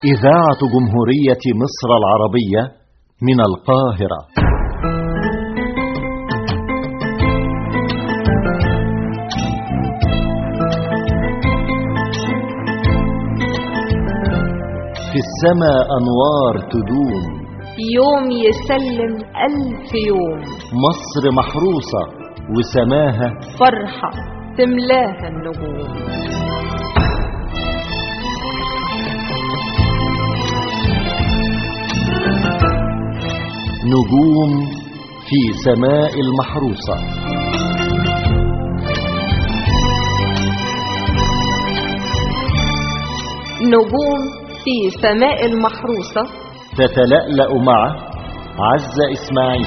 إذاعة جمهورية مصر العربية من القاهرة. في السماء أنوار تدوم، يوم يسلم 1000 يوم. مصر محروسة وسماها فرحة تملاها النجوم. نجوم في سماء المحروسة. نجوم في سماء المحروسة تتلألأ مع عزة إسماعيل.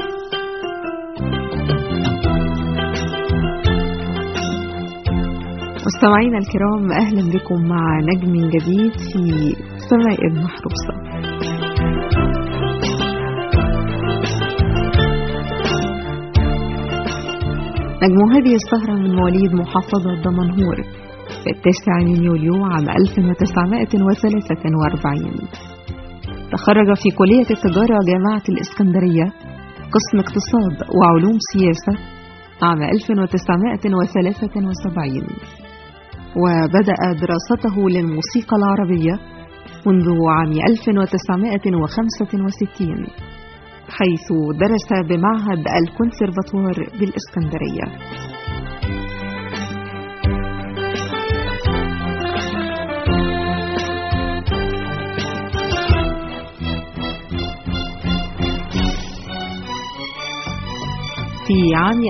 مستمعينا الكرام، أهلا بكم مع نجم جديد في سماء المحروسة. نجم هذه السهرة من مواليد محافظة دمنهور في 9 يوليو عام 1943. تخرج في كلية التجارة جامعة الإسكندرية قسم اقتصاد وعلوم سياسة عام 1973، وبدأ دراسته للموسيقى العربية منذ عام 1965، حيث درس بمعهد الكونسرفاتوار بالإسكندرية. في عام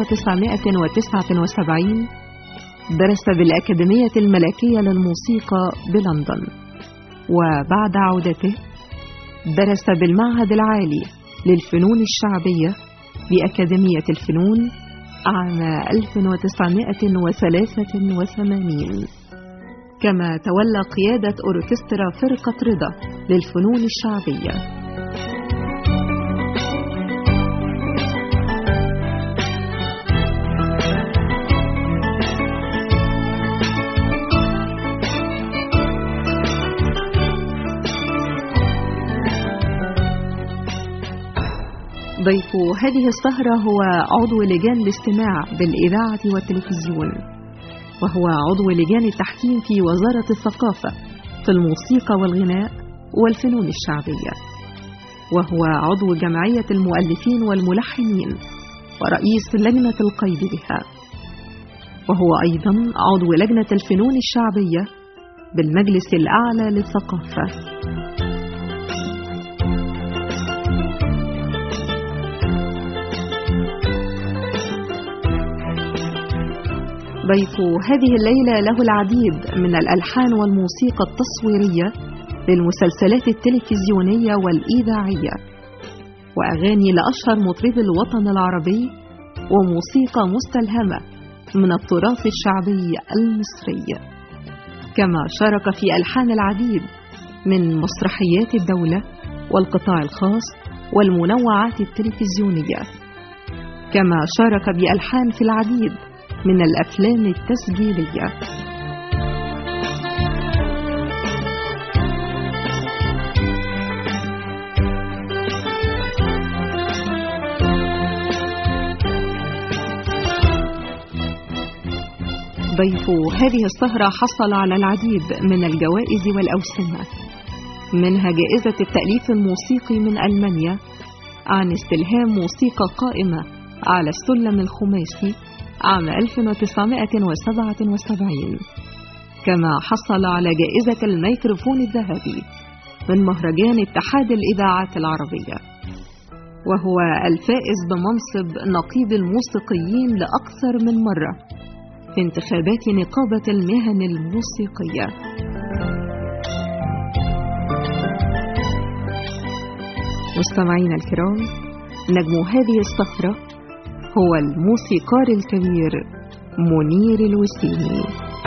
1979 درس بالأكاديمية الملكية للموسيقى بلندن، وبعد عودته درس بالمعهد العالي للفنون الشعبية بأكاديمية الفنون عام 1983، كما تولى قيادة أوركسترا فرقة رضا للفنون الشعبية. ضيف هذه السهرة هو عضو لجان الاستماع بالإذاعة والتلفزيون، وهو عضو لجان التحكيم في وزارة الثقافة في الموسيقى والغناء والفنون الشعبية، وهو عضو جمعية المؤلفين والملحنين ورئيس لجنة القيد بها، وهو أيضا عضو لجنة الفنون الشعبية بالمجلس الأعلى للثقافة. ضيف هذه الليلة له العديد من الألحان والموسيقى التصويرية للمسلسلات التلفزيونية والإذاعية، وأغاني لأشهر مطربي الوطن العربي، وموسيقى مستلهمة من التراث الشعبي المصري، كما شارك في ألحان العديد من مسرحيات الدولة والقطاع الخاص والمنوعات التلفزيونية، كما شارك بألحان في العديد من الأفلام التسجيلية. ضيف هذه السهرة حصل على العديد من الجوائز والأوسمة، منها جائزة التأليف الموسيقي من ألمانيا عن استلهام موسيقى قائمة على السلم الخماسي عام 1977، كما حصل على جائزة الميكروفون الذهبي من مهرجان اتحاد الإذاعات العربية، وهو الفائز بمنصب نقيب الموسيقيين لأكثر من مرة في انتخابات نقابة المهن الموسيقية. مستمعينا الكرام، نجم هذه السهرة هو الموسيقار الكبير منير الوسيمي.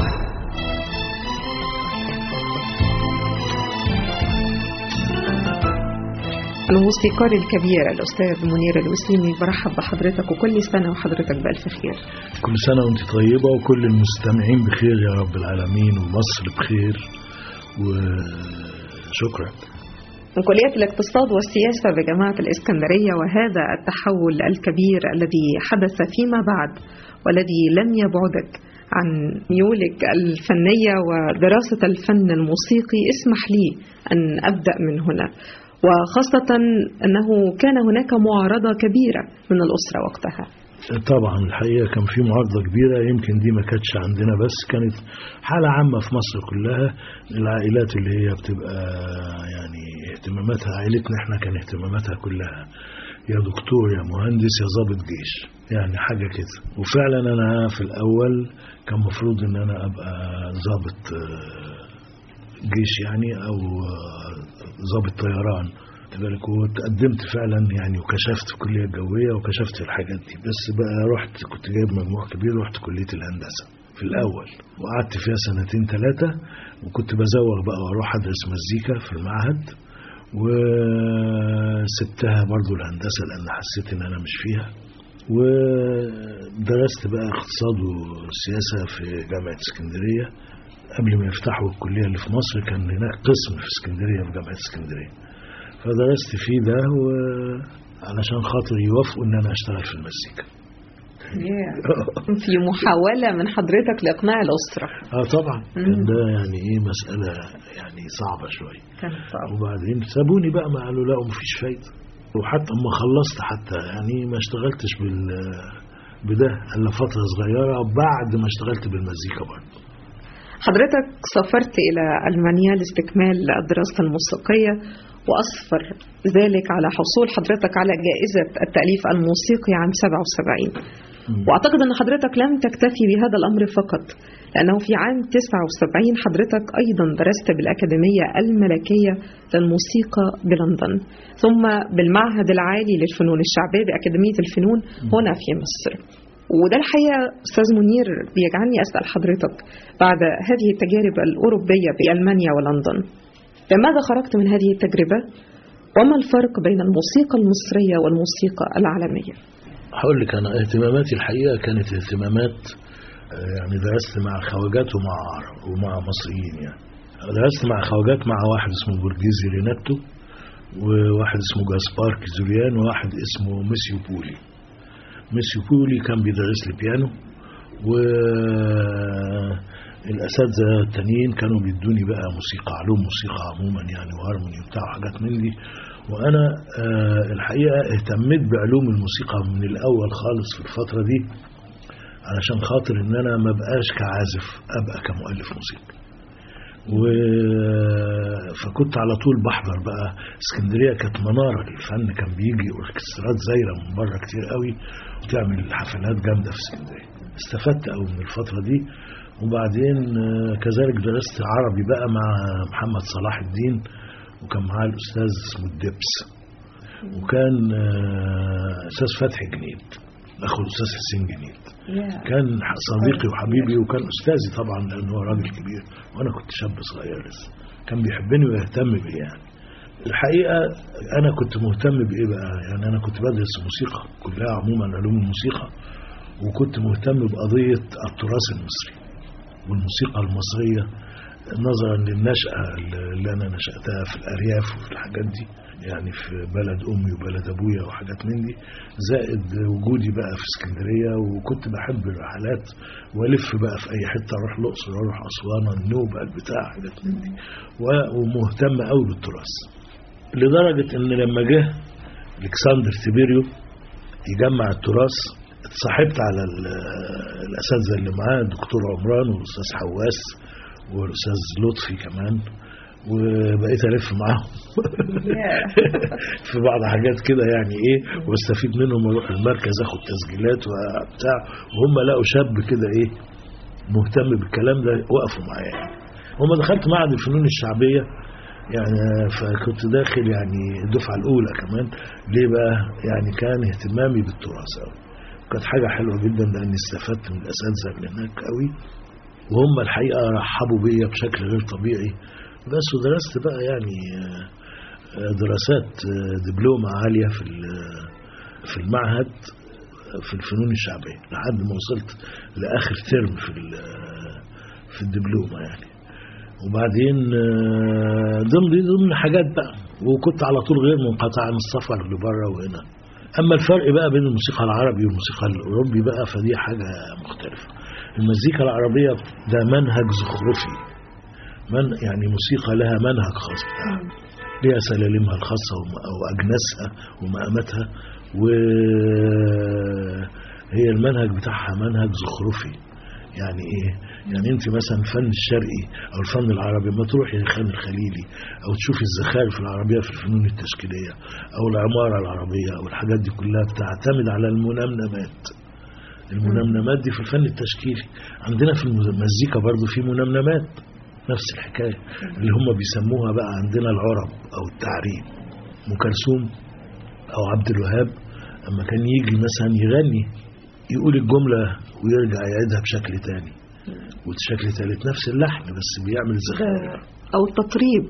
الموسيقار الكبير الأستاذ منير الوسيمي، برحب بحضرتك وكل سنة وحضرتك بألف خير. كل سنة وانت طيبة وكل المستمعين بخير يا رب العالمين، ومصر بخير، شكرا. من كلية الاقتصاد والسياسة بجامعة الإسكندرية، وهذا التحول الكبير الذي حدث فيما بعد والذي لم يبعدك عن ميولك الفنية ودراسة الفن الموسيقي، اسمح لي أن أبدأ من هنا، وخاصة أنه كان هناك معارضة كبيرة من الأسرة وقتها. طبعا الحقيقة كان في معارضة كبيرة، يمكن دي ما كانتش عندنا بس، كانت حالة عامة في مصر كلها. العائلات اللي هي بتبقى يعني اهتماماتها، عائلتنا احنا كان اهتماماتها كلها يا دكتور يا مهندس يا ضابط جيش، يعني حاجة كده. وفعلا أنا في الأول كان مفروض أن أنا أبقى ضابط جيش يعني، أو ضابط طيران بالك. وتقدمت فعلا يعني، وكشفت في الكلية الجوية وكشفت الحاجات دي، بس بقى رحت كنت جايب مجموع كبير، رحت كلية الهندسة في الأول وقعدت فيها 2-3 وكنت بزوغ بقى واروح أدرس مزيكا في المعهد، وسبتها برضو الهندسة لأن حسيت إن أنا مش فيها. ودرست بقى اقتصاد وسياسة في جامعة اسكندرية قبل ما يفتحوا الكلية اللي في مصر، كان هناك قسم في اسكندرية في جامعة اسكندرية، فدرست فيه ده علشان خاطر يوافقوا ان انا اشتغل في المزيكا. في محاولة من حضرتك لإقناع الأسرة. طبعا كان ده يعني ايه مسألة يعني صعبة شوية. كان صعب. وبعدين سابوني بقى، ما قالوا لا ومفيش فايدة. وحتى اما خلصت حتى يعني ما اشتغلتش بده الا فترة صغيرة بعد ما اشتغلت بالمزيكا برضه. حضرتك سافرت إلى ألمانيا لاستكمال الدراسة الموسيقية، وأسفر ذلك على حصول حضرتك على جائزة التأليف الموسيقي عام 77. وأعتقد أن حضرتك لم تكتفي بهذا الأمر فقط، لأنه في عام 79 حضرتك أيضا درست بالأكاديمية الملكية للموسيقى بلندن، ثم بالمعهد العالي للفنون الشعبية بأكاديمية الفنون هنا في مصر. وده الحقيقة أستاذ منير بيجعلني أسأل حضرتك بعد هذه التجارب الأوروبية بألمانيا ولندن، لماذا خرجت من هذه التجربة؟ وما الفرق بين الموسيقى المصرية والموسيقى العالمية؟ هقول لك أنا اهتماماتي الحقيقة كانت اهتمامات يعني درست مع خواجات ومع مصريين. يعني درست مع خواجات مع واحد اسمه بورجيزي ريناتو، وواحد اسمه جاسبار كيزوريان، وواحد اسمه ميسيو بولي. ميسيو بولي كان بيدرس لي بيانو، والأساتذة التانيين كانوا بيدوني بقى موسيقى، علوم موسيقى عموما يعني، وهارموني وبتاع حاجات من دي. وأنا الحقيقة اهتميت بعلوم الموسيقى من الأول خالص في الفترة دي، علشان خاطر إن أنا ما بقاش كعازف، أبقى كمؤلف موسيقى. فكنت على طول بحضر بقى. اسكندرية كانت منارة للفن، كان بيجي أوركسترات زايرة من بره كتير قوي وتعمل حفلات جامدة في اسكندرية. استفدت قوي من الفترة دي. وبعدين كذلك درست عربي بقى مع محمد صلاح الدين، وكان معاه الأستاذ اسمه الدبس، وكان أستاذ فتحي جنيد أخو الأستاذ حسين جنيد. كان صديقي وحبيبي، وكان أستاذي طبعا لأنه هو راجل كبير وأنا كنت شاب صغير لسه. كان بيحبني ويهتم بي يعني. الحقيقة أنا كنت مهتم بإيه بقى؟ يعني أنا كنت بدرس موسيقى كلها عموما، علوم الموسيقى، وكنت مهتم بقضية التراث المصري والموسيقى المصرية، نظرا للنشأة اللي أنا نشأتها في الأرياف وفي الحاجات دي، يعني في بلد أمي وبلد أبويا وحاجات من دي، زائد وجودي بقى في اسكندرية. وكنت بحب الرحلات وألف بقى في أي حتة، أروح الأقصر، أروح أسوان، النوبة، البتاع، حاجات من دي، ومهتم قوي بالتراث، لدرجة إن لما جه الكسندر تيبيريو يجمع التراث اتصاحبت على الأساتذة اللي معاه، الدكتور عمران والأستاذ حواس والأستاذ لطفي كمان، وبقيت ألف معاهم في بعض حاجات كده يعني إيه، واستفيد منهم، واروح المركز أخد تسجيلات وبتاع، وهم لقوا شاب كده إيه مهتم بالكلام ده، وقفوا معايا يعني. هم دخلت معهد الفنون الشعبية يعني، فكنت داخل يعني الدفعة الأولى كمان. ليه بقى؟ يعني كان اهتمامي بالتراث أوي، كانت حاجة حلوة جدا لأني استفدت من الأساتذة اللي هناك قوي، وهم الحقيقة رحبوا بيا بشكل غير طبيعي. بس ودرست بقى يعني دراسات دبلومة عالية في المعهد في الفنون الشعبية لحد ما وصلت لآخر ترم في الدبلومة يعني. وبعدين ضمن حاجات بقى، وكنت على طول غير منقطع عن السفر لبره وهنا. اما الفرق بقى بين الموسيقى العربي والموسيقى الاوروبي بقى فدي حاجه مختلفه. المزيكا العربيه ده منهج زخرفي، يعني موسيقى لها منهج خاص بتاعها، ليها سلالمها الخاصه واجناسها ومقاماتها، وهي المنهج بتاعها منهج زخرفي. يعني ايه؟ يعني انت مثلا الفن الشرقي او الفن العربي ما تروحي لخان الخليلي او تشوفي الزخارف العربيه في الفنون التشكيليه او العماره العربيه او الحاجات دي كلها بتعتمد على المنمنمات. المنمنمات دي في الفن التشكيلي. عندنا في المزيكا برضو في منمنمات نفس الحكايه، اللي هم بيسموها بقى عندنا العرب او التعريب. ام كلثوم او عبد الوهاب اما كان يجي مثلا يغني يقول الجمله ويرجع يعيدها بشكل تاني وبشكل ثالث، نفس اللحن بس بيعمل زخارف او التطريب.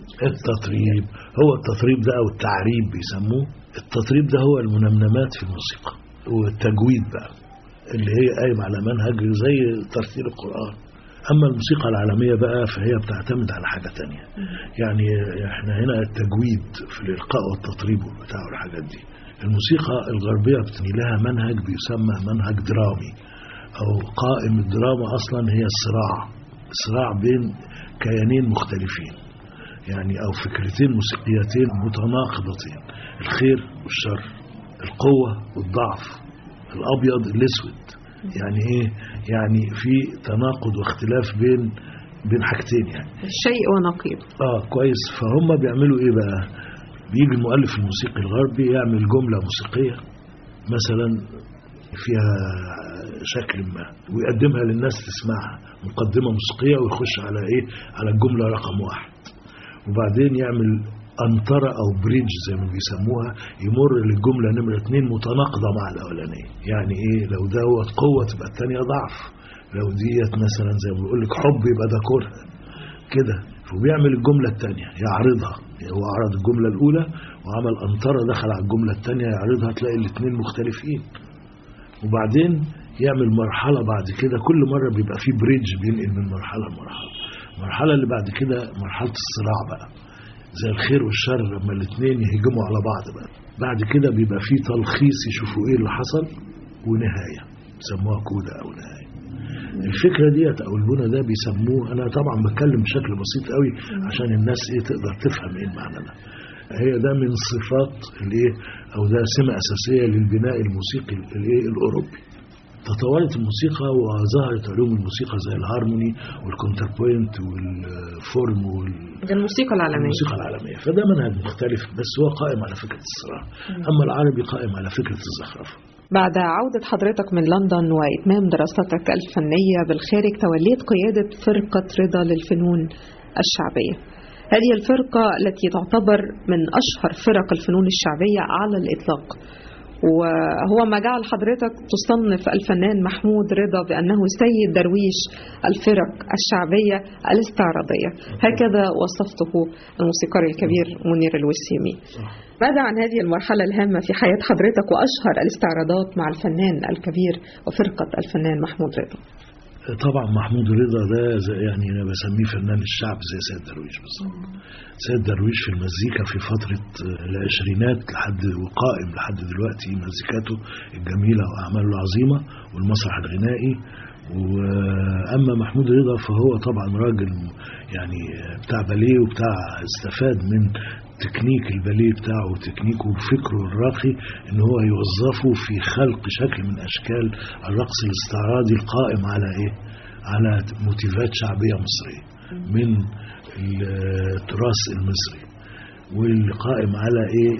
هو التطريب ده او التعريب بيسموه. التطريب ده هو المنمنمات في الموسيقى، والتجويد بقى اللي هي قايم على منهج زي ترتيل القرآن. اما الموسيقى العالمية بقى فهي بتعتمد على حاجة تانية. يعني احنا هنا التجويد في الإلقاء والتطريب بتاع الحاجات دي. الموسيقى الغربية بتني لها منهج بيسمى منهج درامي، أو قائم الدراما أصلا هي الصراع بين كيانين مختلفين، يعني أو فكرتين موسيقيتين متناقضتين، الخير والشر، القوة والضعف، الأبيض الأسود. يعني إيه؟ يعني في تناقض واختلاف بين حاجتين، يعني شيء ونقيض. كويس. فهم بيعملوا إيه بقى؟ بيجي المؤلف الموسيقي الغربي يعمل جملة موسيقية مثلا فيها شكل ما ويقدمها للناس تسمعها، مقدمة موسيقية، ويخش على ايه؟ على الجملة رقم 1، وبعدين يعمل أنطرة أو بريدج زي ما بيسموها، يمر للجملة نمرة 2 متناقضة مع الأولانية. يعني ايه؟ لو دوت قوة تبقى الثانية ضعف، لو ديت مثلا زي ما بيقول لك حب يبقى ده كره كده. وبيعمل الجملة الثانية يعرضها، هو عرض الجملة الأولى وعمل أنطرة دخل على الجملة الثانية يعرضها، تلاقي الاثنين مختلفين. وبعدين يعمل مرحلة بعد كده، كل مرة بيبقى فيه بريدج بينقل من مرحلة لمرحلة. المرحلة اللي بعد كده مرحلة الصراع بقى، زي الخير والشر لما الاثنين يهجموا على بعض بقى. بعد كده بيبقى فيه تلخيص يشوفوا ايه اللي حصل، ونهاية بيسموها كودة او نهاية. الفكرة ديت او البنى ده بيسموه، انا طبعا بتكلم بشكل بسيط قوي عشان الناس ايه تقدر تفهم ايه المعنى ده. هي ده من صفات الايه، او ده سمة اساسية للبناء الموسيقي الايه الاوروبي. تطورت الموسيقى وظهرت علوم الموسيقى زي الهارموني والكونتربوينت والفورم الموسيقى العالمية. فده منهج مختلف، بس هو قائم على فكرة الصراع. اما العربي قائم على فكرة الزخرفة. بعد عودة حضرتك من لندن وإتمام دراستك الفنية بالخارج، توليت قيادة فرقة رضا للفنون الشعبية. هذه الفرقة التي تعتبر من أشهر فرق الفنون الشعبية على الإطلاق، وهو ما جعل حضرتك تصنف الفنان محمود رضا بأنه سيد درويش الفرق الشعبية الاستعراضية. هكذا وصفته الموسيقار الكبير منير الوسيمي. ماذا عن هذه المرحلة الهامة في حياة حضرتك وأشهر الاستعراضات مع الفنان الكبير وفرقة الفنان محمود رضا؟ طبعا محمود رضا ده يعني أنا بسميه فنان الشعب زي سيد درويش بالظبط. سيد درويش في المزيكا في فترة العشرينات لحد وقائم لحد دلوقتي، مزيكاته الجميلة وأعماله العظيمة والمسرح الغنائي. وأما محمود رضا فهو طبعا راجل يعني بتاع باليه، وبتاع استفاد من تكنيك الباليه بتاعه وتكنيكه وفكره الراقي ان هو يوظفه في خلق شكل من اشكال الرقص الاستعراضي القائم على ايه؟ على موتيفات شعبية مصرية من التراث المصري، واللي قائم على ايه؟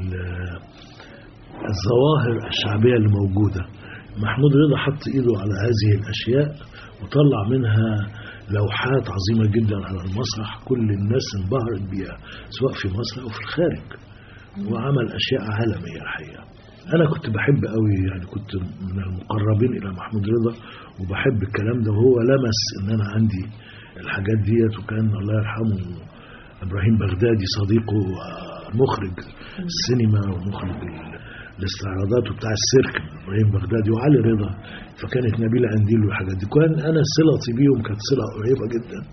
الظواهر الشعبية اللي موجودة. محمود رضا حط ايده على هذه الاشياء وطلع منها لوحات عظيمة جدا على المسرح، كل الناس انبهرت بيها سواء في مصر أو في الخارج، وعمل أشياء عالمية الحقيقة. أنا كنت بحب قوي، يعني كنت من المقربين إلى محمود رضا وبحب الكلام ده، وهو لمس إن أنا عندي الحاجات ديت. وكان الله يرحمه إبراهيم بغدادي صديقه مخرج السينما ومخرج الاستعراضات وبتاع السيرك، إبراهيم بغدادي وعلي رضا، فكانت نبيلة قنديل والحاجات دي. كان أنا صلتي بيهم كانت صلة قريبة جدا،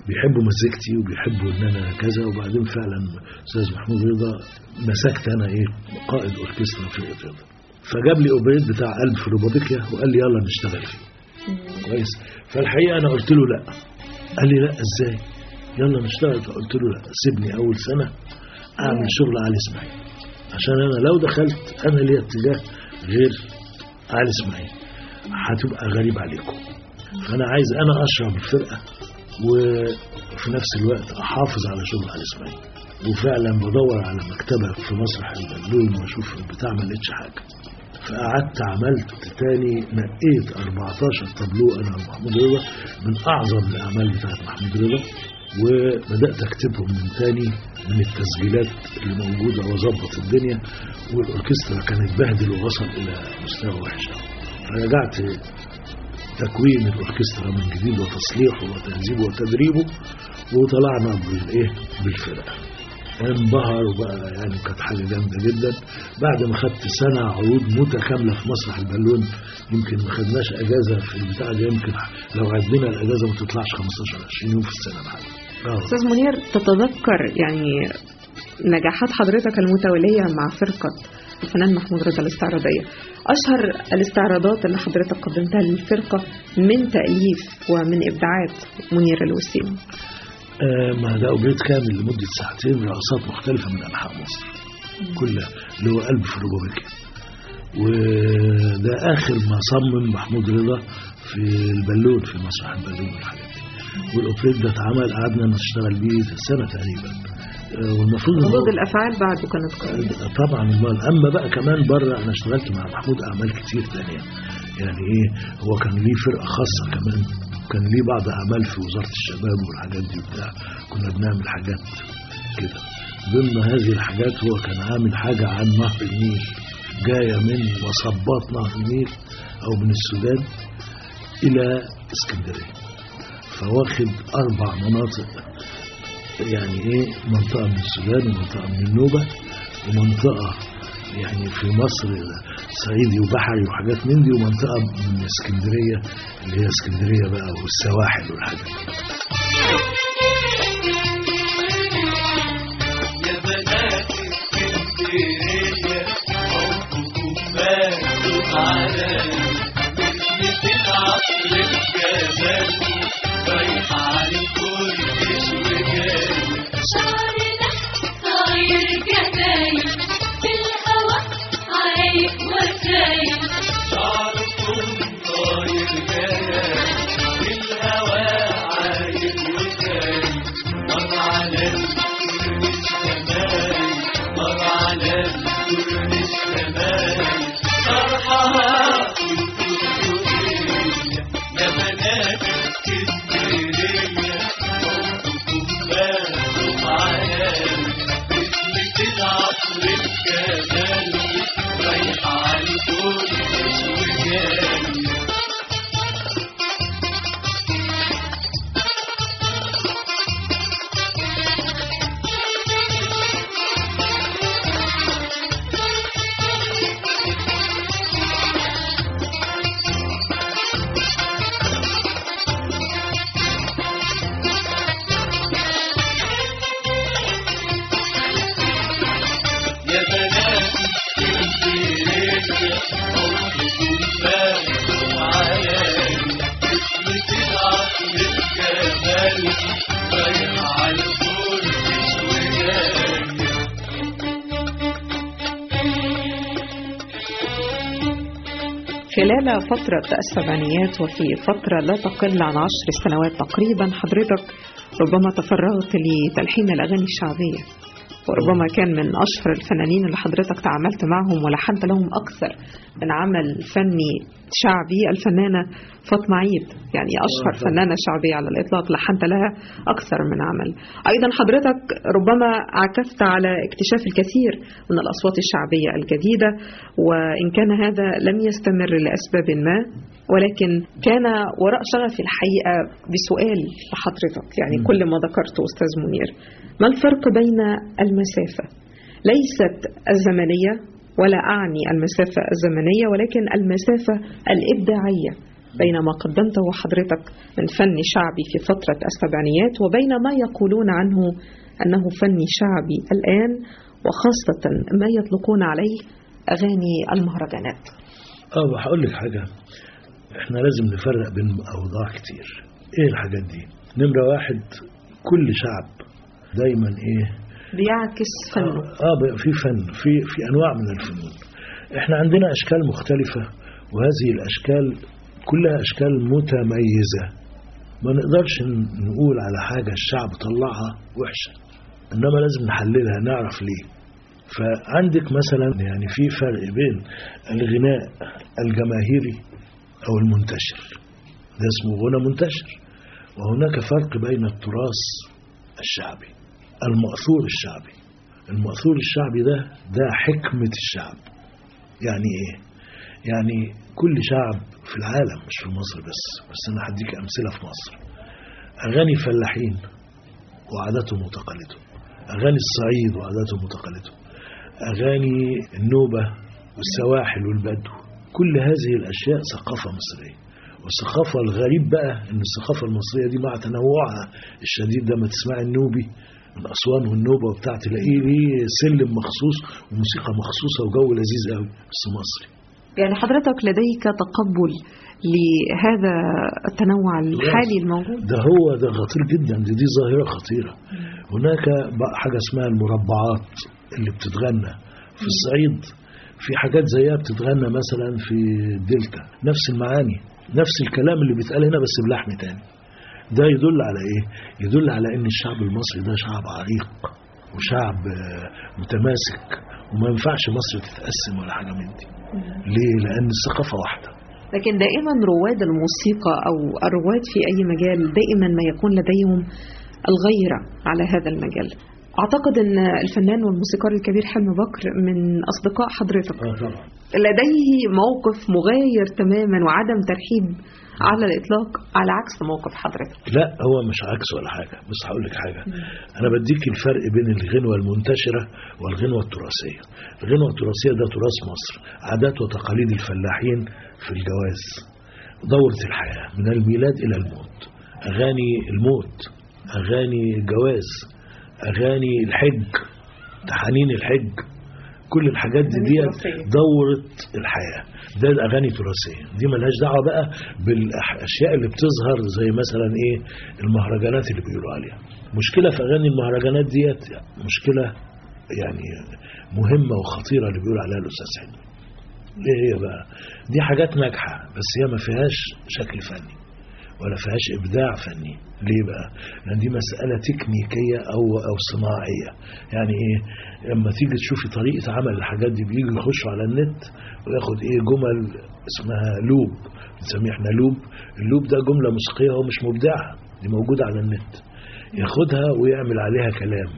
بيحبوا مزيكتي وبيحبوا ان انا كذا. وبعدين فعلا استاذ محمود رضا مسكت انا قائد اوركسترا في رضا، فجاب لي اوبريت بتاع قلب في روبابيكيا وقال لي يلا نشتغل فيه. كويس. فالحقيقه انا قلت له لا. قال لي لا ازاي، يلا نشتغل. فقلت له لا، سيبني اول سنه اعمل شغل علي اسماعيل، عشان انا لو دخلت انا لي اتجاه غير علي اسماعيل هتبقى غريب عليكم. فانا عايز انا اشرب الفرقه وفي نفس الوقت احافظ على شغل علي اسماعيل. وفعلا بدور على مكتبه في مسرح البالون واشوف البتاع ما لقيتش حاجه. فقعدت عملت تاني، نقيت 14 طابلو انا ومحمود رضا من اعظم الاعمال بتاعت محمود رضا، وبدات اكتبهم من تاني من التسجيلات اللي موجوده واظبط الدنيا. والاوركسترا كان اتبهدل ووصل الى مستوى وحش. فرجعت تكوين الاوركسترا من جديد وتصليحه وتهذيبه وتدريبه، وطلعنا بالفرقه. انبهر وبقى يعني كانت حاجه جامده جدا. بعد ما خدت سنه عروض متكامله في مسرح البالون، يمكن ما خدناش اجازه في البتاع ده، يمكن لو عدينا الاجازه ما تطلعش 15-20 يوم في السنه معانا. استاذ منير، تتذكر يعني نجاحات حضرتك المتواليه مع فرقه الفنان محمود رضا الاستعراضيه؟ اشهر الاستعراضات اللي حضرتك قدمتها للفرقه من تاليف ومن ابداعات منير الوسيم. ما ده أوبريت كامل لمدة ساعتين، رقصات مختلفة من أنحاء مصر كلها، اللي هو قلب في روبابيكيا. وده آخر ما صمم محمود رضا في البالون، في مسرح البالون والحاجات دي. والأوبريت ده اتعمل، قعدنا نشتغل بيه سنة تقريبا. والمفروض ردود الأفعال بعده كانت طبعا. أما بقى كمان بره أنا اشتغلت مع محمود أعمال كتير تانية. يعني هو كان ليه فرقة خاصة كمان، كان ليه بعض أعمال في وزارة الشباب والحاجات دي بتاع، كنا بنعمل حاجات كده. ضمن هذه الحاجات هو كان عامل حاجة عن نهر النيل، جاية من مصبات نهر النيل أو من السودان إلى اسكندرية، فواخد 4 مناطق. يعني منطقة من السودان ومنطقة من النوبة ومنطقة يعني في مصر صعيدي وبحري وحاجات من دي، ومنطقة من اسكندرية اللي هي اسكندرية بقى والسواحل والحاجات دي. يا بنات اسكندرية حبكم ماتوا على مثل العصر الجمال، رايحة على كل شوية شعرنا طاير جدايل في الهوا عايق وسايل، شعركم طاير جدايل في الهوا عايق وسايل، مر على الكل الشمال، مر على الكل الشمال، فرحها والدنيا يا بنات اسكندرية حبكم ماتوا على مثل العصر الجمال، رايحة على كل شوية. يا بنات اسكندرية حبكم ماتوا على مثل العصر الجمال، رايحة على كل شوية. خلال فترة السبعينيات وفي فترة لا تقل عن 10 سنوات تقريبا، حضرتك ربما تفرغت لتلحين الأغاني الشعبية، وربما كان من أشهر الفنانين اللي حضرتك تعاملت معهم ولحنت لهم أكثر من عمل فني شعبي الفنانة فاطمة عيد، يعني أشهر فنانة شعبية على الإطلاق، لحنت لها أكثر من عمل. أيضا حضرتك ربما عكفت على اكتشاف الكثير من الأصوات الشعبية الجديدة، وإن كان هذا لم يستمر لأسباب ما، ولكن كان وراء شغفي الحقيقة بسؤال لحضرتك، يعني كل ما ذكرته أستاذ منير، ما الفرق بين المسافة ليست الزمنية، ولا أعني المسافة الزمنية، ولكن المسافة الإبداعية بين ما قدمته حضرتك من فن شعبي في فترة السبعينيات وبين ما يقولون عنه أنه فن شعبي الآن، وخاصة ما يطلقون عليه أغاني المهرجانات؟ هقول لك حاجة، احنا لازم نفرق بين أوضاع كتير. ايه الحاجات دي؟ نمرة واحد، كل شعب دايما ايه بيعكس فنه. في فن، في أنواع من الفنون. احنا عندنا أشكال مختلفة، وهذه الأشكال كلها أشكال متميزة. ما نقدرش نقول على حاجة الشعب طلعها وحشة، إنما لازم نحللها نعرف ليه. فعندك مثلا يعني في فرق بين الغناء الجماهيري أو المنتشر، ده اسمه غنى منتشر، وهناك فرق بين التراث الشعبي المأثور الشعبي. المأثور الشعبي ده حكمة الشعب. يعني ايه؟ يعني كل شعب في العالم مش في مصر بس انا هديك امثله في مصر. اغاني فلاحين وعاداتهم وتقاليدهم، اغاني الصعيد وعاداتهم وتقاليدهم، اغاني النوبه والسواحل والبدو، كل هذه الاشياء ثقافه مصريه. والثقافه الغريب بقى ان الثقافه المصريه دي مع تنوعها الشديد ده، ما تسمع النوبي من أسوان والنوبة وبتاع تلاقيه ليه سلم مخصوص وموسيقى مخصوصة وجو لذيذ قوي بس مصري. يعني حضرتك لديك تقبل لهذا التنوع الحالي الموجود؟ ده خطير جدا، دي ظاهرة خطيرة. هناك حاجة اسمها المربعات اللي بتتغنى في الصعيد، في حاجات زيها بتتغنى مثلا في الدلتا، نفس المعاني نفس الكلام اللي بيتقال هنا بس بلحن تاني. ده يدل على ايه؟ يدل على ان الشعب المصري ده شعب عريق وشعب متماسك، وما ينفعش مصر تتقسم ولا حاجة من دي. ليه؟ لان الثقافة واحدة. لكن دائما رواد الموسيقى او الرواد في اي مجال دائما ما يكون لديهم الغيرة على هذا المجال. اعتقد ان الفنان والموسيقار الكبير حلمي بكر من اصدقاء حضرتك. طبعا. لديه موقف مغاير تماما وعدم ترحيب على الإطلاق، على عكس موقف حضرتك. لا، هو مش عكس ولا حاجة، بس هقول لك حاجة. أنا بديك الفرق بين الغنوة المنتشرة والغنوة التراثية. الغنوة التراثية ده تراث مصر، عادات وتقاليد الفلاحين في الجواز، دورة الحياة من الميلاد إلى الموت، أغاني الموت، أغاني الجواز، أغاني الحج، تحانين الحج، كل الحاجات دي دورة الحياة. ده الأغاني التراثية، دي ملهاش دعوة بقى بالأشياء اللي بتظهر زي مثلا إيه المهرجانات اللي بيقولوا عليها. مشكلة في أغاني المهرجانات ديت، مشكلة يعني مهمة وخطيرة اللي بيقول عليها الأستاذ حلمي. إيه هي بقى؟ دي حاجات ناجحة بس هي ما فيهاش شكل فني ولا فيهاش إبداع فني. ليه بقى؟ لأن دي مسألة تكنيكية أو صناعية. يعني إيه؟ لما تيجي تشوفي طريقة عمل الحاجات دي، بيجي يخشوا على النت وياخد إيه جمل اسمها لوب، بنسميه إحنا لوب. اللوب ده جملة موسيقية هو مش مبدعة، دي موجودة على النت، ياخدها ويعمل عليها كلام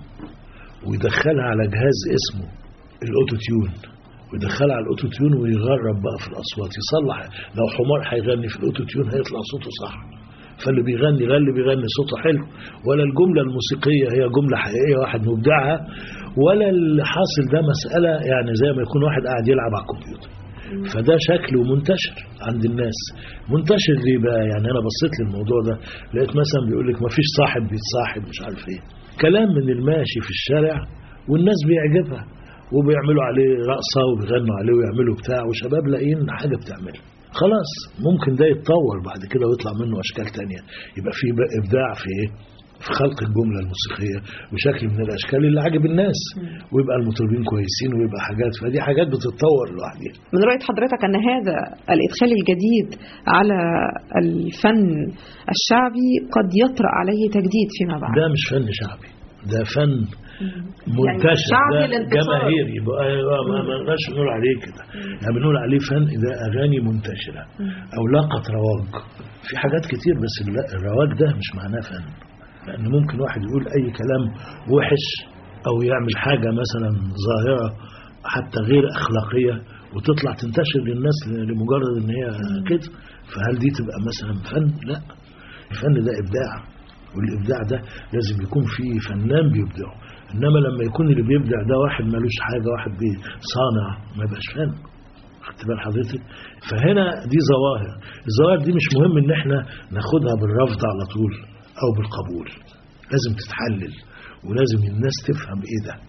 ويدخلها على جهاز اسمه الأوتوتيون، ويدخلها على الأوتوتيون ويغرب بقى في الأصوات، يصلح. لو حمار هيغني في الأوتوتيون هيطلع صوته صح، فاللي بيغني صوته حلو. ولا الجملة الموسيقية هي جملة حقيقية واحد مبدعها، ولا اللي حاصل ده مسألة يعني زي ما يكون واحد قاعد يلعب على الكمبيوتر. فده شكل منتشر عند الناس. منتشر ليه بقى؟ يعني أنا بصيت للموضوع ده لقيت مثلا بيقولك ما فيش صاحب بيتصاحب مش عارف ايه، كلام من الماشي في الشارع والناس بيعجبها وبيعملوا عليه رقصة وبيغنوا عليه ويعملوا بتاع، وشباب لاقين حاجة بتعملها. خلاص ممكن ده يتطور بعد كده ويطلع منه أشكال تانية، يبقى فيه إبداع في إيه؟ في خلق الجملة الموسيقية وشكل من الأشكال اللي عجب الناس، ويبقى المطربين كويسين ويبقى حاجات، فدي حاجات بتتطور لوحدها. من رأية حضرتك أن هذا الإدخال الجديد على الفن الشعبي قد يطرأ عليه تجديد فيما بعد؟ ده مش فن شعبي، ده فن منتشر، يعني ده جماهيري. ما نقدرش نقول عليه كده، يعني بنقول عليه فن، ده أغاني منتشرة أو لاقت رواج. في حاجات كتير بس الرواج ده مش معناه فن، لأن ممكن واحد يقول أي كلام وحش أو يعمل حاجة مثلا ظاهرة حتى غير أخلاقية وتطلع تنتشر للناس لمجرد إن هي كده، فهل دي تبقى مثلا فن؟ لا، الفن ده إبداع، والإبداع ده لازم يكون فيه فنان بيبدعه. إنما لما يكون اللي بيبدع ده واحد مالوش حاجة، واحد بيصانع، ما يبقاش فن. تبقى حضرتك. فهنا دي ظواهر، الظواهر دي مش مهم ان احنا ناخدها بالرفض على طول او بالقبول، لازم تتحلل ولازم الناس تفهم ايه ده.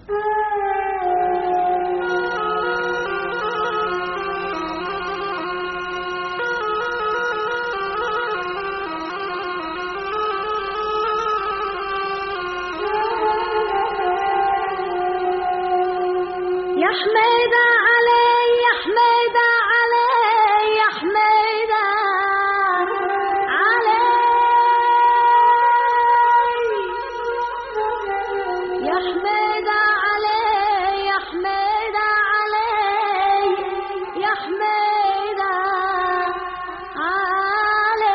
يا حميدة علي يا حميدة علي يا حميدة علي يا حميدة علي يا حميدة علي يا حميدة علي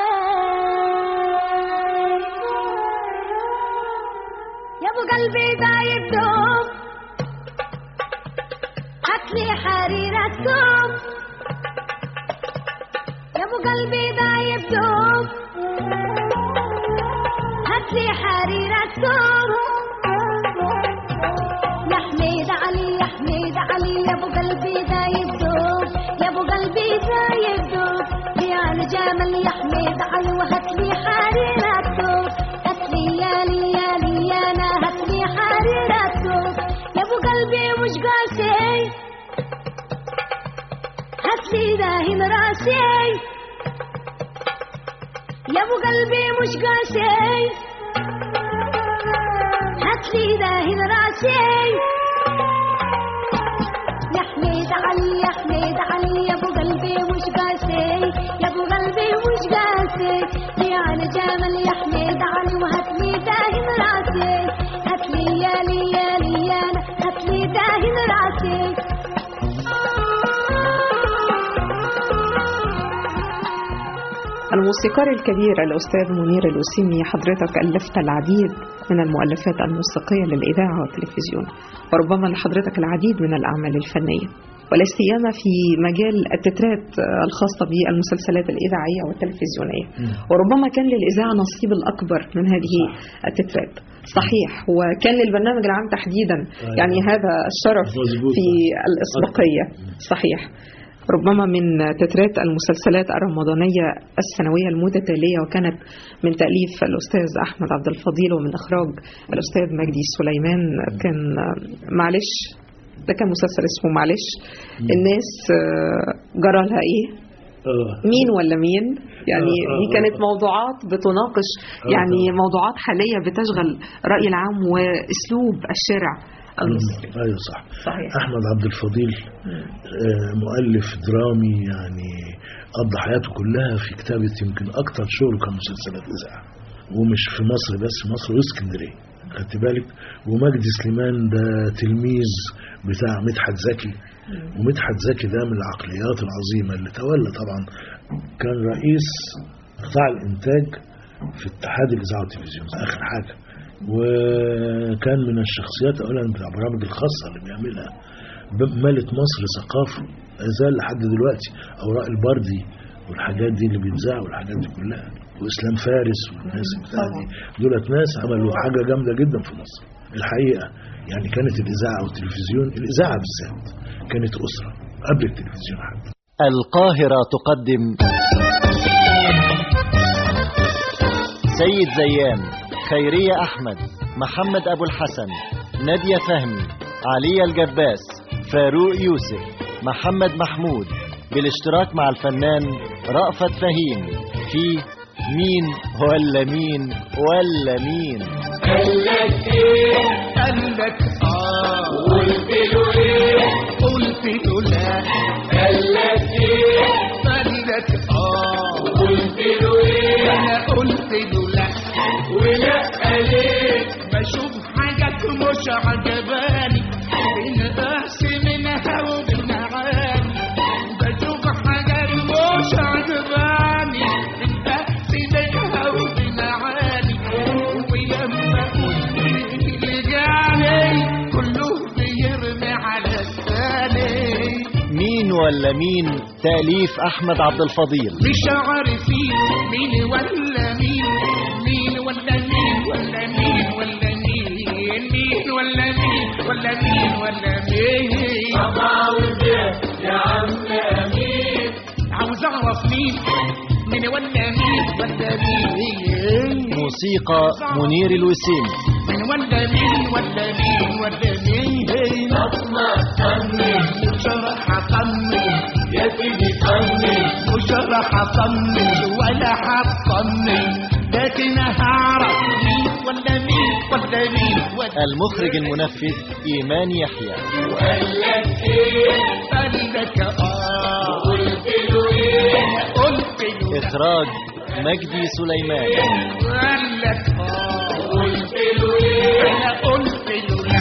يا ابو قلبي دايب دوب هاتلي حريرة دوب يا ابو قلبي دايب دوب هاتلي حريرة دوب يا حميد علي يا حميد علي يا ابو قلبي دايب دوب يا ابو قلبي دايب دوب يا جمل يا حميد علي وهاتلي حريرة دوب هاتلي يا لي يا لي يا انا هاتلي حريرة دوب يا ابو قلبي مش قاسي هاتلي داهن راسي يا ابو قلبي مش قاسي هاتلي داهن راسي يا حميد علي يا حميد علي يا ابو قلبي مش قاسي يا ابو قلبي مش قاسي يا انا جمل يا حميد علي وهاتلي داهن راسي هاتلي يا لي يا لي يا انا هاتلي داهن راسي. الموسيقار الكبير الأستاذ منير الوسيمي، حضرتك ألفت العديد من المؤلفات الموسيقية للإذاعة والتلفزيون، وربما لحضرتك العديد من الأعمال الفنية، ولا سيما في مجال التترات الخاصة بالمسلسلات الإذاعية والتلفزيونية، وربما كان للإذاعة نصيب الأكبر من هذه التترات. صحيح، وكان للبرنامج العام تحديدا يعني هذا الشرف في الإسبقية. صحيح، ربما من تترات المسلسلات الرمضانية السنوية المتتالية، وكانت من تأليف الأستاذ أحمد عبد الفضيل ومن إخراج الأستاذ مجدي سليمان. كان معلش، ده كان مسلسل اسمه معلش. الناس جرى لها إيه؟ مين ولا مين؟ يعني دي كانت موضوعات بتناقش يعني موضوعات حالية بتشغل رأي العام وأسلوب الشارع المصري. ايوه صح. صحيح. احمد عبد الفضيل مؤلف درامي يعني قضى حياته كلها في كتابة يمكن اكتر شغله كان مسلسلات اذاعه، ومش في مصر بس، مصر واسكندريه، خدت بالك. ومجدي سليمان ده تلميذ بتاع مدحت زكي، ومدحت زكي ده من العقليات العظيمه اللي تولى طبعا، كان رئيس قطاع الانتاج في اتحاد الاذاعه والتلفزيون اخر حاجه، وكان من الشخصيات اولا بتاع البرامج الخاصه اللي بيعملها، ملت مصر ثقافه ازال لحد دلوقتي، اوراق البردي والحاجات دي اللي بيتذاع والحاجات دي كلها، واسلام فارس والناس دي دولت ناس عملوا حاجه جامده جدا في مصر الحقيقه. يعني كانت الاذاعه والتلفزيون، الاذاعه بالذات كانت اسره قبل التلفزيون حتى. القاهره تقدم سيد زيان، خيرية أحمد، محمد أبو الحسن، نادية فهمي، علي الجباس، فاروق يوسف، محمد محمود، بالاشتراك مع الفنان رأفت فهيم في مين ولا مين ولا مين. قالك ايه؟ قالك قلت له ايه؟ قلت له لا. قالك ايه؟ قالك قلت له ايه؟ انا قلت له لا. ولا عليك بشوف حاجات مش عجباني، بنقاس منها وبنعاني. بشوف حاجات مش عجباني، بنقاس منها وبنعاني. ولما قلت اللي جاني كله بيرمي على الثاني. مين ولا مين، تأليف أحمد عبد الفضيل. مش عارفين مين ولا مين، مين ولا مين ولا مين ولا مين، مين ولا مين ولا مين ولا مين. طبعا وده يا عم أمين. موسيقى منير الوسيمي. من ولا مين ولا مين ولا مين نطمة طمي مش راح اطمي يا سيدي طمي مش راح اطمي ولا هطمي لكن هعرف مين ولا مين ولا مين. المخرج المنفذ إيمان يحيى. وقال لك ايه قال لك قلت له ايه قلت له إخراج مجدي سليمان. قال لك قلت له ايه انا قلت له لا.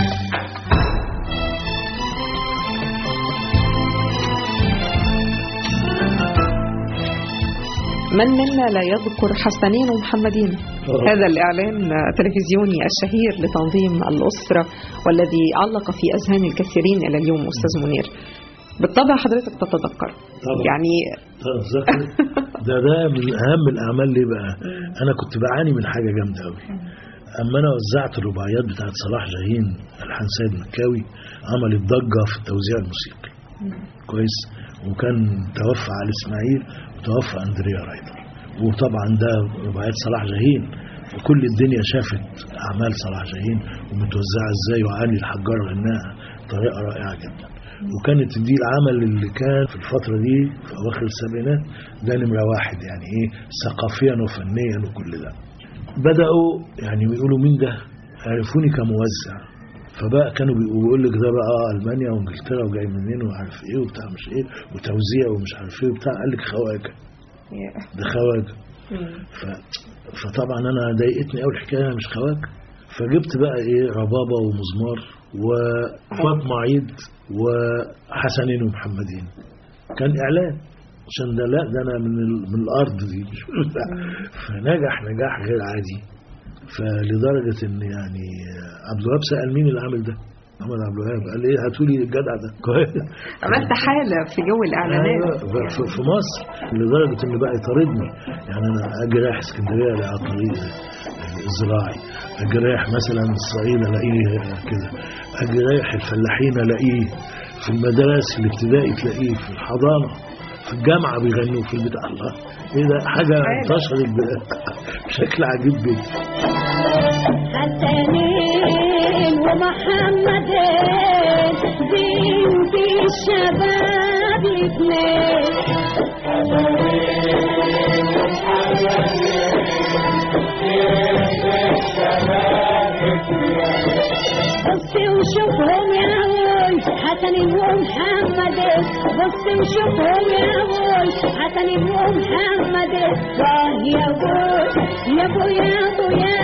من منا لا يذكر حسنين ومحمدين؟ هذا الإعلان التلفزيوني الشهير لتنظيم الأسرة والذي علق في أذهان الكثيرين إلى اليوم. أستاذ منير، بالطبع حضرتك تتذكر يعني ده من أهم الأعمال. ليه بقى؟ أنا كنت بعاني من حاجة جامدة أوي. أما أنا وزعت الرباعيات بتاعت صلاح جاهين ألحان سيد مكاوي، عملت ضجة في التوزيع الموسيقي كويس، وكان توفى علي إسماعيل وتوفى أندريا رايدر، وطبعا ده رباعيات صلاح جاهين، وكل الدنيا شافت أعمال صلاح جاهين ومتوزعة إزاي، وعلي الحجار غناها بطريقة رائعة جدا. وكانت دي العمل اللي كان في الفترة دي في أواخر السبعينات ده نمرة واحد، يعني إيه ثقافيا وفنيا وكل ده. بدأوا يعني بيقولوا مين ده، عرفوني كموزع، فبقى كانوا بيقول لك ده بقى ألمانيا وانجلترا وجاي منين وعارف ايه وبتاع مش ايه وتوزيع ومش عارف ايه وبتاع، قال لك خواجه ده خواجه. فطبعا انا ضايقتني قوي الحكايه، انا مش خواجه. فجبت بقى ايه ربابه ومزمار وفاطمه عيد وحسنين ومحمدين، كان اعلان عشان ده لا ده انا من الارض دي مش فنجح نجاح غير عادي. فلدرجة ان يعني عبد الوهاب سأل مين اللي عامل ده، محمد عبد الوهاب، قال ايه هاتوا لي الجدع ده. عملت حالة في جو الإعلانات في مصر، لدرجة ان بقى يطاردني. يعني انا اجي رايح اسكندرية على الطريق الزراعي، اجي رايح مثلا الصعيد الاقيه كده، اجي رايح الفلاحين الاقيه، في المدارس الابتدائي تلاقيه، في الحضانة، في الجامعة بيغنوا، في البتاع. الله ايه ده، حاجة انتشرت بشكل عجيب جدا. حسنين ومحمدين بنت الشباب الاثنين، بصي وشوفهم يا ابوي حسنين ومحمدين، بصي وشوفهم يا ابوي حسنين ومحمدين. يا ابوي يا ابوي يا ابوي يا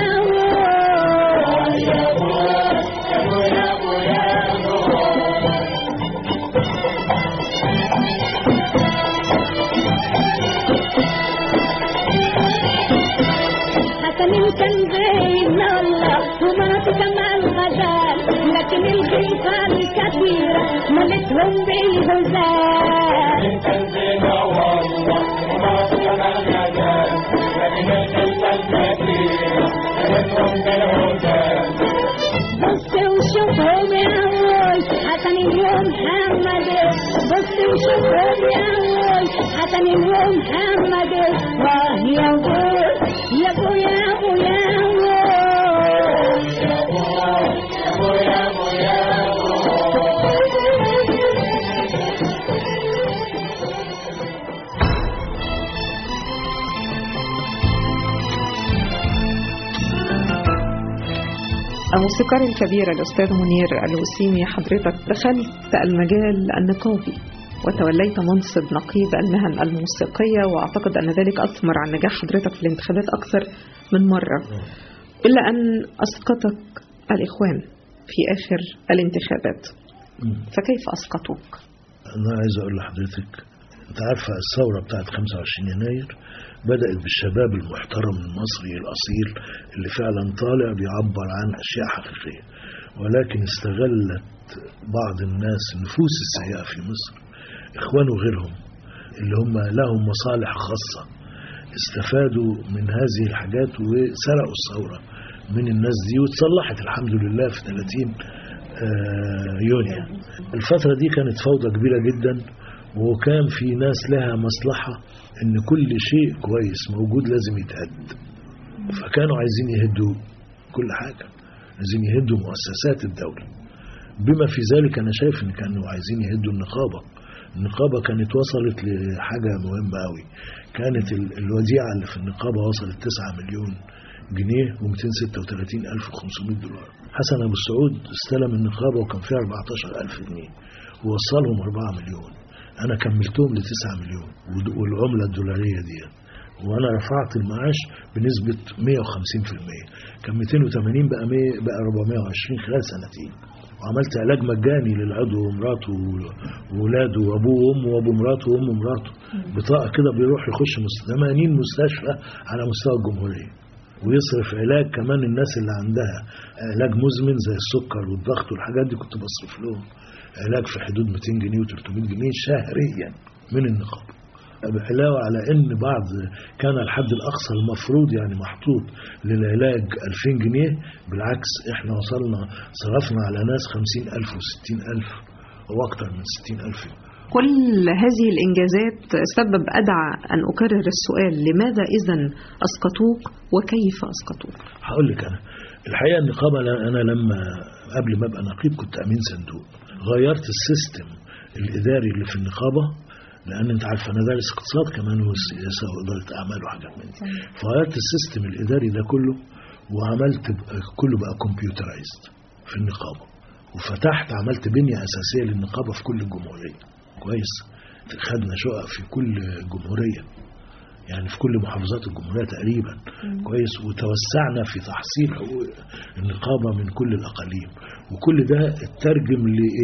حسنين كان بين الله ومراته كمان غزال، لكن الخلفة الكبيرة ملتهم بالغزال. كان بين الله ومراته كمان غزال، لكن الخلفة الكبيرة ملتهم بالغزال. بصي وشوفهم يا ابوي حسنين ومحمدين، بصي وشوفهم يا ابوي حسنين ومحمدين. يا ابوي يا ابوي يا ابوي يا الموسيقار الكبير الأستاذ منير الوسيمي، حضرتك دخلت المجال النقابي وتوليت منصب نقيب المهن الموسيقية، وأعتقد أن ذلك أثمر عن نجاح حضرتك في الانتخابات أكثر من مرة، إلا أن أسقطك الإخوان في آخر الانتخابات. فكيف أسقطوك؟ أنا عايز أقول لحضرتك، أنت عارفة الثورة بتاعت 25 يناير بدأت بالشباب المحترم المصري الأصيل اللي فعلا طالع بيعبر عن أشياء حقيقية، ولكن استغلت بعض الناس النفوس السيئة في مصر، إخوان وغيرهم اللي هم لهم مصالح خاصة، استفادوا من هذه الحاجات وسرقوا الثورة من الناس دي، وتصلحت الحمد لله في 30 يونيو. الفترة دي كانت فوضى كبيرة جدا، وكان في ناس لها مصلحة ان كل شيء كويس موجود لازم يتهد، فكانوا عايزين يهدوا كل حاجة، عايزين يهدوا مؤسسات الدولة. بما في ذلك أنا شايف إن كانوا عايزين يهدوا النقابة. النقابة كانت وصلت لحاجة مهمة قوي، كانت الوديعة اللي في النقابة وصلت 9 مليون جنيه و236,500 دولار. حسن أبو السعود استلم النقابة وكان فيها 14,000 جنيه ووصلهم 4 مليون. أنا كملتهم ل9 مليون والعملة الدولارية دي، وأنا رفعت المعاش بنسبة 150%. كان 280 بقى 420 خلال سنتين. وعملت علاج مجاني للعضو ومراته وولاده وابوه وامه وابو مراته وام مراته. بطاقه كده بيروح يخش 80 مستشفى على مستوى الجمهوريه، ويصرف علاج كمان الناس اللي عندها علاج مزمن زي السكر والضغط والحاجات دي، كنت بصرف لهم علاج في حدود 200 جنيه و300 جنيه شهريا من النقابه. بعلاوة على ان بعض كان الحد الاقصى المفروض يعني محطوط للعلاج 2000 جنيه، بالعكس احنا وصلنا صرفنا على ناس 50,000 و60,000 او اكتر من 60,000. كل هذه الانجازات سبب ادعى ان اكرر السؤال: لماذا اذن اسقطوك وكيف اسقطوك؟ هقول لك انا الحقيقه النقابه، انا لما قبل ما ابقى نقيب كنت امين صندوق، غيرت السيستم الاداري اللي في النقابه، لأن أنت عارف أنا دارس اقتصاد كمان وسياسة وإدارة أعمال وحاجات من دي. فغيرت السيستم الإداري ده كله وعملت كله بقى كمبيوترايزد في النقابة، وفتحت عملت بنية أساسية للنقابة في كل الجمهورية. كويس، خدنا شقق في كل جمهورية، يعني في كل محافظات الجمهورية تقريبا. كويس، وتوسعنا في تحصيل حقوق النقابة من كل الأقاليم، وكل ده اترجم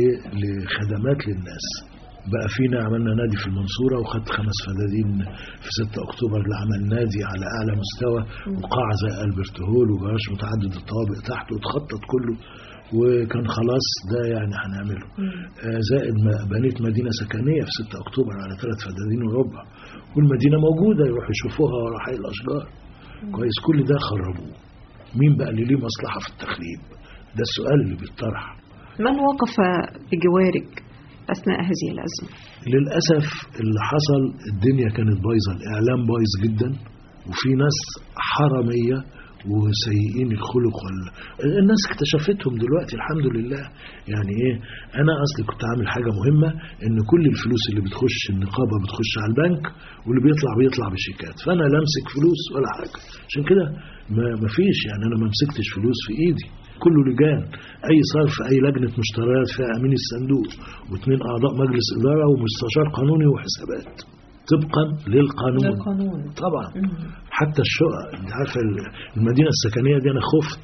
لخدمات للناس. بقى فينا عملنا نادي في المنصورة وخدت 5 فدادين في 6 أكتوبر اللي عمل نادي على أعلى مستوى، وقاعة زي ألبرت هول وجراج متعدد الطوابق تحت، وتخطط كله وكان خلاص ده يعني هنعمله. زائد بنيت مدينة سكنية في 6 أكتوبر على 3 فدادين وربع، والمدينة موجودة يروحوا يشوفوها ورا حي الأشجار. كويس، كل ده خربوه. مين بقى اللي ليه مصلحة في التخريب؟ ده السؤال اللي بيطرح. من وقف بجوارك أثناء هذه الأزمة؟ للأسف اللي حصل الدنيا كانت بايظة، الإعلام بايظ جدا، وفي ناس حرامية وسيئين الخلق الناس اكتشفتهم دلوقتي الحمد لله. يعني ايه، انا اصلي كنت عامل حاجة مهمة، ان كل الفلوس اللي بتخش النقابة بتخش على البنك، واللي بيطلع بشيكات، فانا لا امسك فلوس ولا حاجة. عشان كده ما فيش، يعني انا ما مسكتش فلوس في ايدي، كله لجان، اي صرف اي لجنة مشتريات فيها امين الصندوق و2 اعضاء مجلس ادارة ومستشار قانوني وحسابات طبقا للقانون. طبعا حتى الشقق، انت عارفه المدينه السكنيه دي انا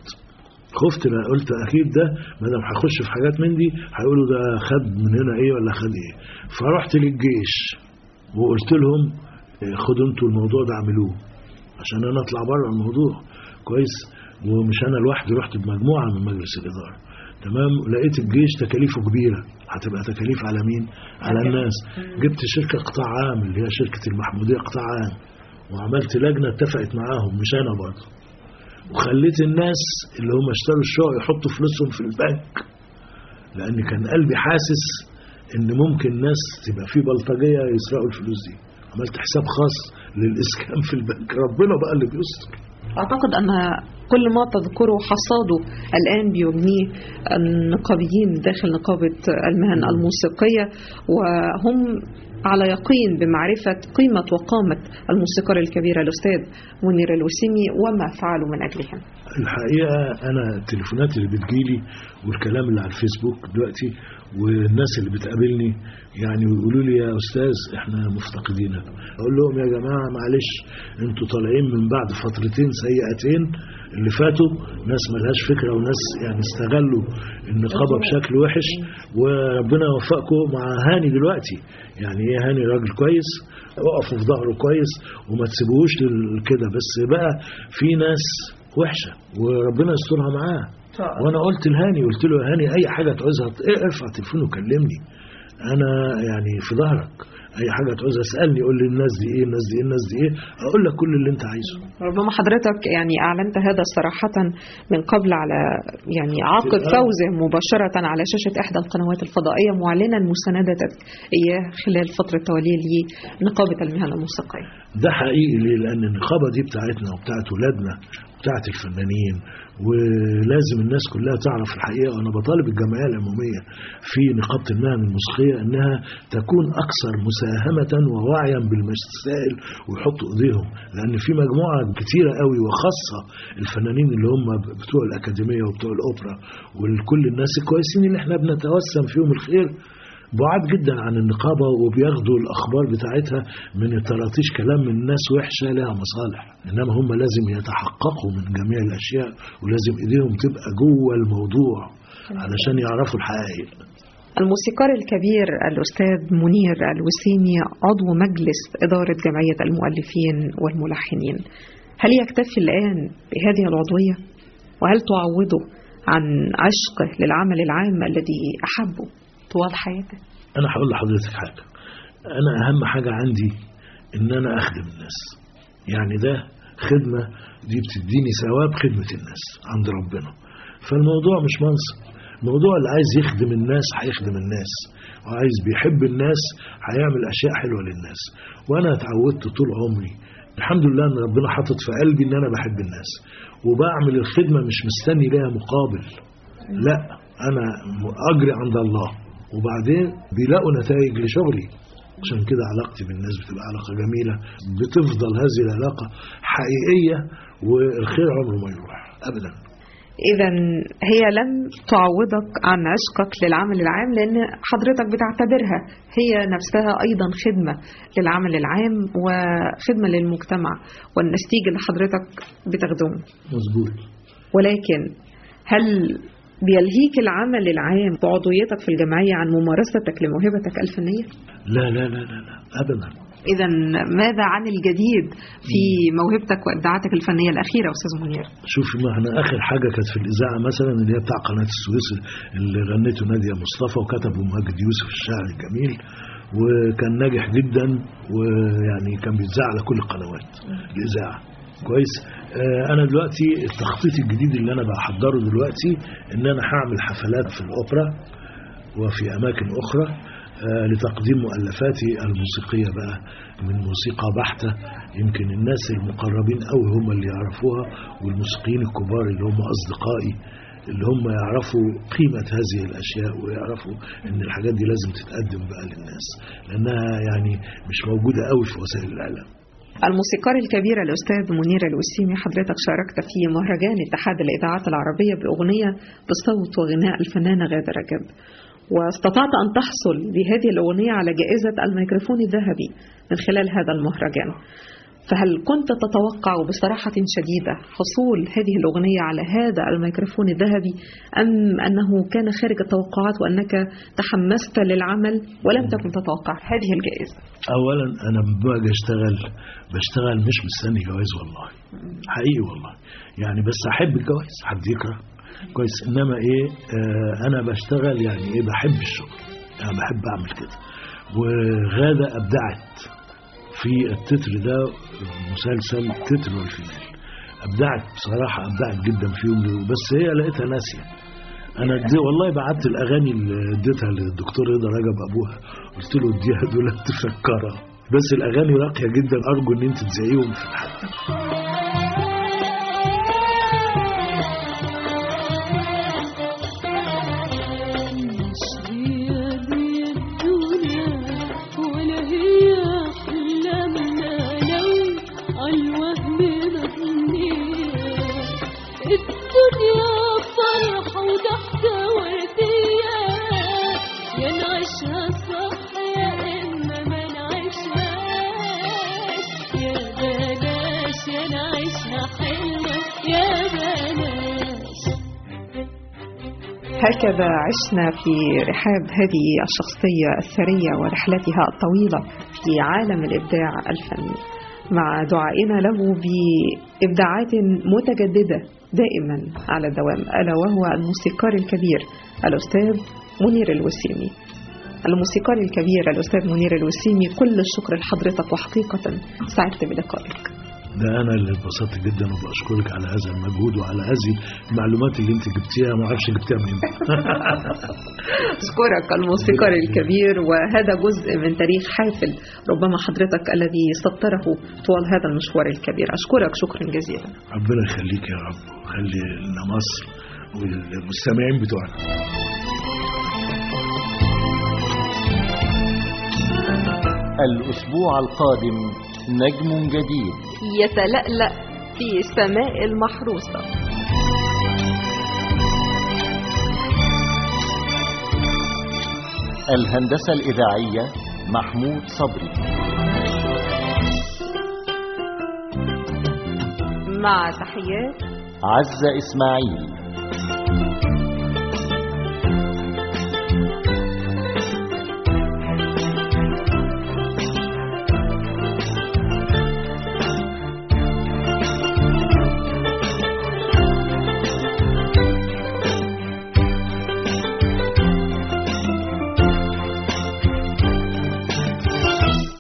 خفت، انا قلت اكيد ده ما دام هخش في حاجات من دي هيقولوا ده خد من هنا ايه ولا خد ايه. فرحت للجيش وقلت لهم خدوا انتوا الموضوع ده اعملوه عشان انا اطلع بره الموضوع. كويس، ومش انا لوحدي، رحت بمجموعه من مجلس الاداره. تمام، لقيت الجيش تكاليفه كبيره، هتبقى تكاليف على مين؟ على الناس. جبت شركه قطاع عام اللي هي شركه المحموديه قطاع عام، وعملت لجنه اتفقت معاهم مش انا برضه، وخليت الناس اللي هم اشتروا الشقق يحطوا فلوسهم في البنك، لان كان قلبي حاسس ان ممكن ناس تبقى في بلطجيه يسرقوا الفلوس دي. عملت حساب خاص للاسكان في البنك، ربنا بقى اللي بيستر. أعتقد أن كل ما تذكره حصاده الآن بيبنيه النقابيين داخل نقابة المهن الموسيقية، وهم على يقين بمعرفة قيمة وقامة الموسيقار الكبير الأستاذ منير الوسيمي وما فعلوا من أجلهم. الحقيقة أنا التليفونات اللي بتجيلي والكلام اللي على الفيسبوك دلوقتي والناس اللي بتقابلني يعني ويقولوا لي يا أستاذ إحنا مفتقدينك، أقول لهم يا جماعة معلش، أنتوا طالعين من بعد فترتين سيئتين اللي فاتوا، ناس ملهاش فكرة وناس يعني استغلوا النقابة بشكل وحش، وربنا يوفقكم مع هاني دلوقتي. يعني ايه، هاني راجل كويس، وقفوا في ظهره كويس وما تسيبوهوش كده، بس بقى في ناس وحشة وربنا يسترها معاه. وانا قلت لهاني، قلت له يا هاني اي حاجة تعوزها ارفع تليفون وكلمني، انا يعني في ظهرك، اي حاجه تعوز اسالني، قول لي الناس دي ايه الناس دي ايه الناس دي ايه، اقول لك كل اللي انت عايزه. ربما حضرتك يعني اعلنت هذا صراحه من قبل على يعني عقب فوزه مباشره على شاشه احدى القنوات الفضائيه، معلنا مساندتك اياه خلال فتره توليه لنقابه المهن الموسيقيه. ده حقيقي، ليه؟ لان النقابه دي بتاعتنا وبتاعت ولادنا بتاعت الفنانين، ولازم الناس كلها تعرف الحقيقة. وأنا بطالب الجمعية العمومية في نقابة المهن الموسيقية أنها تكون أكثر مساهمة ووعيا بالمسائل ويحطوا إيديهم، لأن في مجموعة كتيرة قوي وخاصة الفنانين اللي هم بتوع الأكاديمية وبتوع الأوبرا وكل الناس الكويسين اللي احنا بنتوسم فيهم الخير بعاد جدا عن النقابة، وبياخدوا الأخبار بتاعتها من الطراطيش كلام من الناس وحشة لها مصالح. إنما هم لازم يتحققوا من جميع الأشياء، ولازم إيديهم تبقى جوه الموضوع علشان يعرفوا الحقائق. الموسيقار الكبير الأستاذ منير الوسيمي عضو مجلس إدارة جمعية المؤلفين والملحنين، هل يكتفي الآن بهذه العضوية؟ وهل تعوضه عن عشقه للعمل العام الذي أحبه طوال حياته؟ أنا هقول لحضرتك حاجة، أنا أهم حاجة عندي إن أنا أخدم الناس. يعني ده خدمة، دي بتديني ثواب خدمة الناس عند ربنا. فالموضوع مش منصب، الموضوع اللي عايز يخدم الناس هيخدم الناس، وعايز بيحب الناس هيعمل أشياء حلوة للناس. وأنا اتعودت طول عمري الحمد لله إن ربنا حاطط في قلبي إن أنا بحب الناس، وبعمل الخدمة مش مستني لها مقابل، لا أنا أجري عند الله وبعدين بيلاقوا نتائج لشغلي. عشان كده علاقتي بالناس بتبقى علاقة جميلة، بتفضل هذه العلاقة حقيقية، والخير عمره ما يروح أبدا. إذا هي لم تعوضك عن عشقك للعمل العام، لأن حضرتك بتعتبرها هي نفسها أيضا خدمة للعمل العام وخدمة للمجتمع والنسيج اللي حضرتك بتخدمه. مظبوط. ولكن هل بيلهيك العمل العام بعضويتك في الجمعية عن ممارستك لموهبتك الفنية؟ لا لا لا لا, لا. أبدا. إذا ماذا عن الجديد في موهبتك وإبداعاتك الفنية الأخيرة أستاذ منير؟ شوفي، ما احنا آخر حاجة كانت في الإذاعة مثلا اللي هي بتاع قناة السويس اللي غنته نادية مصطفى وكتبه ماجد يوسف الشاعر الجميل، وكان ناجح جدا، ويعني كان بيتذاع على كل القنوات الإذاعة. كويس. أنا دلوقتي التخطيط الجديد اللي أنا بحضره دلوقتي إن أنا هعمل حفلات في الأوبرا وفي أماكن أخرى لتقديم مؤلفاتي الموسيقية بقى من موسيقى بحتة. يمكن الناس المقربين قوي هم اللي يعرفوها، والموسيقيين الكبار اللي هم أصدقائي اللي هم يعرفوا قيمة هذه الأشياء ويعرفوا إن الحاجات دي لازم تتقدم بقى للناس، لأنها يعني مش موجودة قوي في وسائل الإعلام. الموسيقار الكبير الأستاذ منير الوسيمي، حضرتك شاركت في مهرجان اتحاد الإذاعات العربية بأغنية بصوت وغناء الفنانة غادة رجب، واستطعت أن تحصل بهذه الأغنية على جائزة الميكروفون الذهبي من خلال هذا المهرجان. فهل كنت تتوقع بصراحة شديدة حصول هذه الأغنية على هذا الميكروفون الذهبي، أم أنه كان خارج التوقعات وأنك تحمست للعمل ولم تكن تتوقع هذه الجائزة؟ أولا أنا باجي بشتغل مش مستني جوائز والله، حقيقي والله، يعني بس أحب الجوائز، حد يكره كويس، إنما إيه أنا بشتغل يعني إيه بحب الشغل، أنا بحب أعمل كده. وغادة أبدعت في التتر ده، مسلسل تتر والفينال، أبدعت بصراحة، أبدعت جدا فيهم، بس هي لقيتها ناسية. أنا دي والله بعت الأغاني اللي اديتها للدكتور رضا رجب أبوها، قلت له اديها دول تفكرها، بس الأغاني راقية جدا، أرجو إن أنت تذيعيهم في الحلقة. هكذا عشنا في رحاب هذه الشخصية الثرية ورحلتها الطويلة في عالم الإبداع الفني، مع دعائنا له بإبداعات متجددة دائما على الدوام، ألا وهو الموسيقار الكبير الأستاذ منير الوسيمي. الموسيقار الكبير الأستاذ منير الوسيمي، كل الشكر لحضرتك، وحقيقة سعدت بلقائك. ده أنا اللي اتبسطت جدا، وبأشكرك على هذا المجهود وعلى هذه المعلومات اللي أنت جبتيها، ما أعرفش جبتيها منين. أشكرك الموسيقار الكبير، وهذا جزء من تاريخ حافل ربما حضرتك الذي سطره طوال هذا المشوار الكبير. أشكرك شكرا جزيلا. ربنا يخليك يا رب، وخلي لنا مصر والمستمعين بتوعنا. الأسبوع القادم نجم جديد يتلألأ في سماء المحروسة. الهندسة الإذاعية محمود صبري. مع تحيات عزة إسماعيل.